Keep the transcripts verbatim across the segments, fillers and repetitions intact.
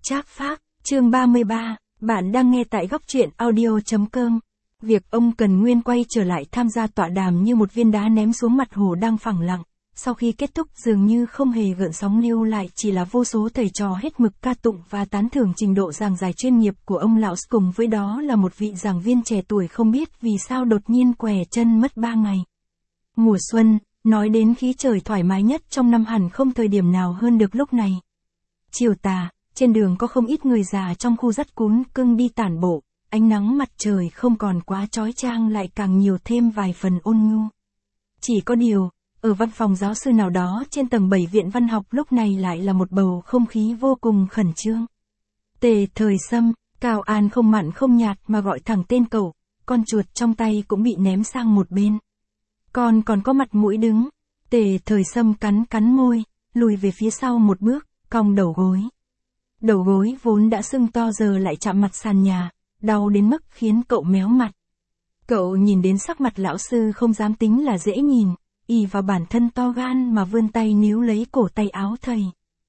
Trác Phác, chương ba mươi ba, bạn đang nghe tại góc truyện audio chấm com. Việc ông Cần Nguyên quay trở lại tham gia tọa đàm như một viên đá ném xuống mặt hồ đang phẳng lặng, sau khi kết thúc dường như không hề gợn sóng lưu lại chỉ là vô số thầy trò hết mực ca tụng và tán thưởng trình độ giảng giải chuyên nghiệp của ông lão, cùng với đó là một vị giảng viên trẻ tuổi không biết vì sao đột nhiên què chân mất ba ngày. Mùa xuân, nói đến khí trời thoải mái nhất trong năm hẳn không thời điểm nào hơn được lúc này. Chiều tà, trên đường có không ít người già trong khu dắt cún cưng đi tản bộ, ánh nắng mặt trời không còn quá chói chang lại càng nhiều thêm vài phần ôn nhu. Chỉ có điều, ở văn phòng giáo sư nào đó trên tầng bảy viện văn học lúc này lại là một bầu không khí vô cùng khẩn trương. Tề Thời Sâm, Cao An không mặn không nhạt mà gọi thẳng tên cậu, con chuột trong tay cũng bị ném sang một bên. Con còn có mặt mũi đứng. Tề Thời Sâm cắn cắn môi, lùi về phía sau một bước, cong đầu gối. Đầu gối vốn đã sưng to giờ lại chạm mặt sàn nhà, đau đến mức khiến cậu méo mặt. Cậu nhìn đến sắc mặt lão sư không dám tính là dễ nhìn, ỷ vào bản thân to gan mà vươn tay níu lấy cổ tay áo thầy.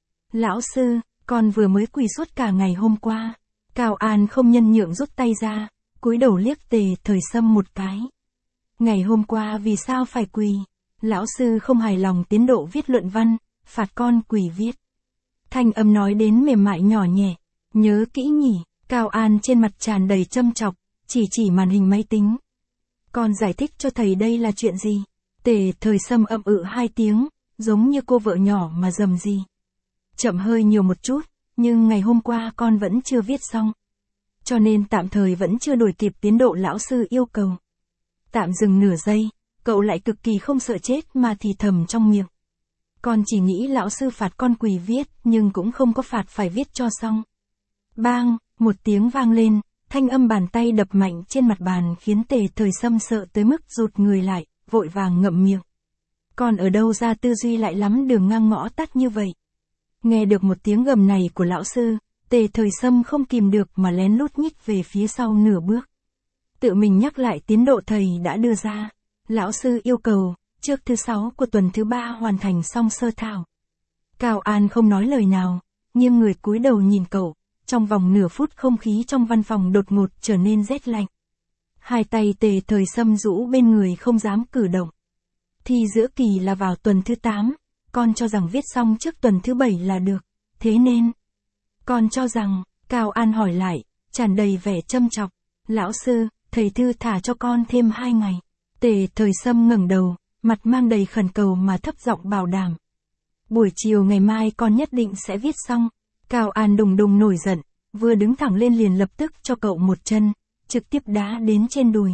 Lão sư, con vừa mới quỳ suốt cả ngày hôm qua. Cao An không nhân nhượng rút tay ra, cúi đầu liếc Tề Thời Sâm một cái. Ngày hôm qua vì sao phải quỳ? Lão sư không hài lòng tiến độ viết luận văn, phạt con quỳ viết. Thanh âm nói đến mềm mại nhỏ nhẹ, nhớ kỹ nhỉ. Cao An trên mặt tràn đầy châm chọc, chỉ chỉ màn hình máy tính. Con giải thích cho thầy đây là chuyện gì? Tề Thời Sâm ậm ừ hai tiếng, giống như cô vợ nhỏ mà dầm gì. Chậm hơi nhiều một chút, nhưng ngày hôm qua con vẫn chưa viết xong. Cho nên tạm thời vẫn chưa đuổi kịp tiến độ lão sư yêu cầu. Tạm dừng nửa giây, cậu lại cực kỳ không sợ chết mà thì thầm trong miệng. Con chỉ nghĩ lão sư phạt con quỳ viết, nhưng cũng không có phạt phải viết cho xong. Bang, một tiếng vang lên, thanh âm bàn tay đập mạnh trên mặt bàn khiến Tề Thời Sâm sợ tới mức rụt người lại, vội vàng ngậm miệng. Con ở đâu ra tư duy lại lắm đường ngang ngõ tắt như vậy? Nghe được một tiếng gầm này của lão sư, Tề Thời Sâm không kìm được mà lén lút nhích về phía sau nửa bước. Tự mình nhắc lại tiến độ thầy đã đưa ra. Lão sư yêu cầu, trước thứ sáu của tuần thứ ba hoàn thành xong sơ thảo. Cao An không nói lời nào, nhưng người cúi đầu nhìn cậu. Trong vòng nửa phút không khí trong văn phòng đột ngột trở nên rét lạnh. Hai tay Tề Thời Sâm rũ bên người không dám cử động. Thi giữa kỳ là vào tuần thứ tám, con cho rằng viết xong trước tuần thứ bảy là được, thế nên. Con cho rằng, Cao An hỏi lại, tràn đầy vẻ châm chọc. Lão sư, thầy thư thả cho con thêm hai ngày. Tề Thời Sâm ngẩng đầu, mặt mang đầy khẩn cầu mà thấp giọng bảo đảm. Buổi chiều ngày mai con nhất định sẽ viết xong. Cao An đùng đùng nổi giận, vừa đứng thẳng lên liền lập tức cho cậu một chân, trực tiếp đá đến trên đùi.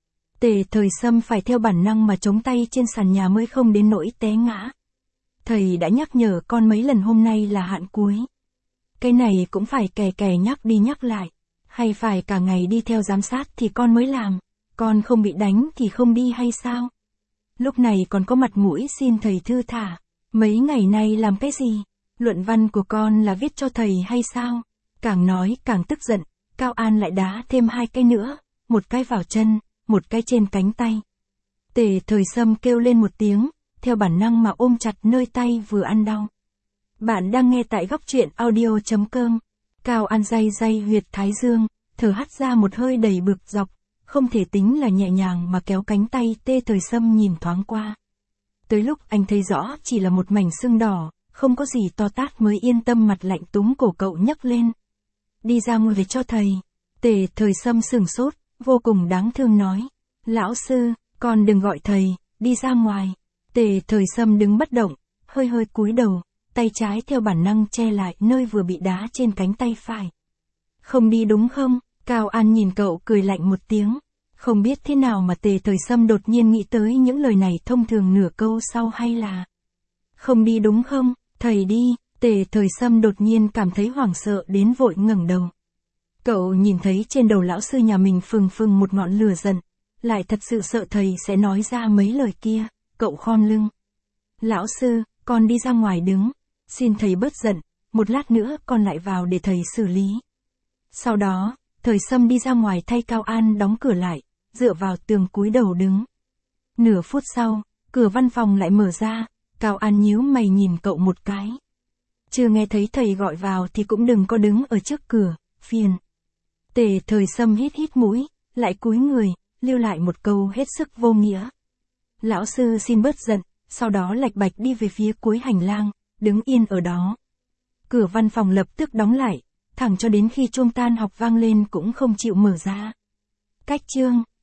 Tề Thời Sâm phải theo bản năng mà chống tay trên sàn nhà mới không đến nỗi té ngã. Thầy đã nhắc nhở con mấy lần hôm nay là hạn cuối. Cái này cũng phải kè kè nhắc đi nhắc lại, hay phải cả ngày đi theo giám sát thì con mới làm, con không bị đánh thì không đi hay sao? Lúc này còn có mặt mũi xin thầy thư thả, mấy ngày nay làm cái gì? Luận văn của con là viết cho thầy hay sao? Càng nói càng tức giận, Cao An lại đá thêm hai cái nữa, một cái vào chân, một cái trên cánh tay. Tề Thời Sâm kêu lên một tiếng, theo bản năng mà ôm chặt nơi tay vừa ăn đau. Bạn đang nghe tại góc truyện audio chấm com. Cao An day day huyệt thái dương, thở hắt ra một hơi đầy bực dọc, không thể tính là nhẹ nhàng mà kéo cánh tay Tề Thời Sâm nhìn thoáng qua. Tới lúc anh thấy rõ chỉ là một mảnh sưng đỏ, không có gì to tát mới yên tâm mặt lạnh túng cổ cậu nhấc lên. Đi ra ngoài về cho thầy. Tề Thời Sâm sửng sốt, vô cùng đáng thương nói. Lão sư, con đừng gọi thầy, đi ra ngoài. Tề Thời Sâm đứng bất động, hơi hơi cúi đầu, tay trái theo bản năng che lại nơi vừa bị đá trên cánh tay phải. Không đi đúng không? Cao An nhìn cậu cười lạnh một tiếng. Không biết thế nào mà Tề Thời Sâm đột nhiên nghĩ tới những lời này thông thường nửa câu sau hay là. Không đi đúng không? Thầy đi. Tề Thời Sâm đột nhiên cảm thấy hoảng sợ đến vội ngẩng đầu. Cậu nhìn thấy trên đầu lão sư nhà mình phừng phừng một ngọn lửa giận, lại thật sự sợ thầy sẽ nói ra mấy lời kia, cậu khom lưng. Lão sư, con đi ra ngoài đứng, xin thầy bớt giận, một lát nữa con lại vào để thầy xử lý. Sau đó, Thời Sâm đi ra ngoài thay Cao An đóng cửa lại, dựa vào tường cúi đầu đứng. Nửa phút sau, cửa văn phòng lại mở ra, Cao An nhíu mày nhìn cậu một cái. chưa nghe thấy thầy gọi vào thì cũng đừng có đứng ở trước cửa, phiền. Tề Thời Sâm hít hít mũi, lại cúi người, lưu lại một câu hết sức vô nghĩa. Lão sư xin bớt giận, sau đó lạch bạch đi về phía cuối hành lang, đứng yên ở đó. Cửa văn phòng lập tức đóng lại, thẳng cho đến khi chuông tan học vang lên cũng không chịu mở ra. Cách chương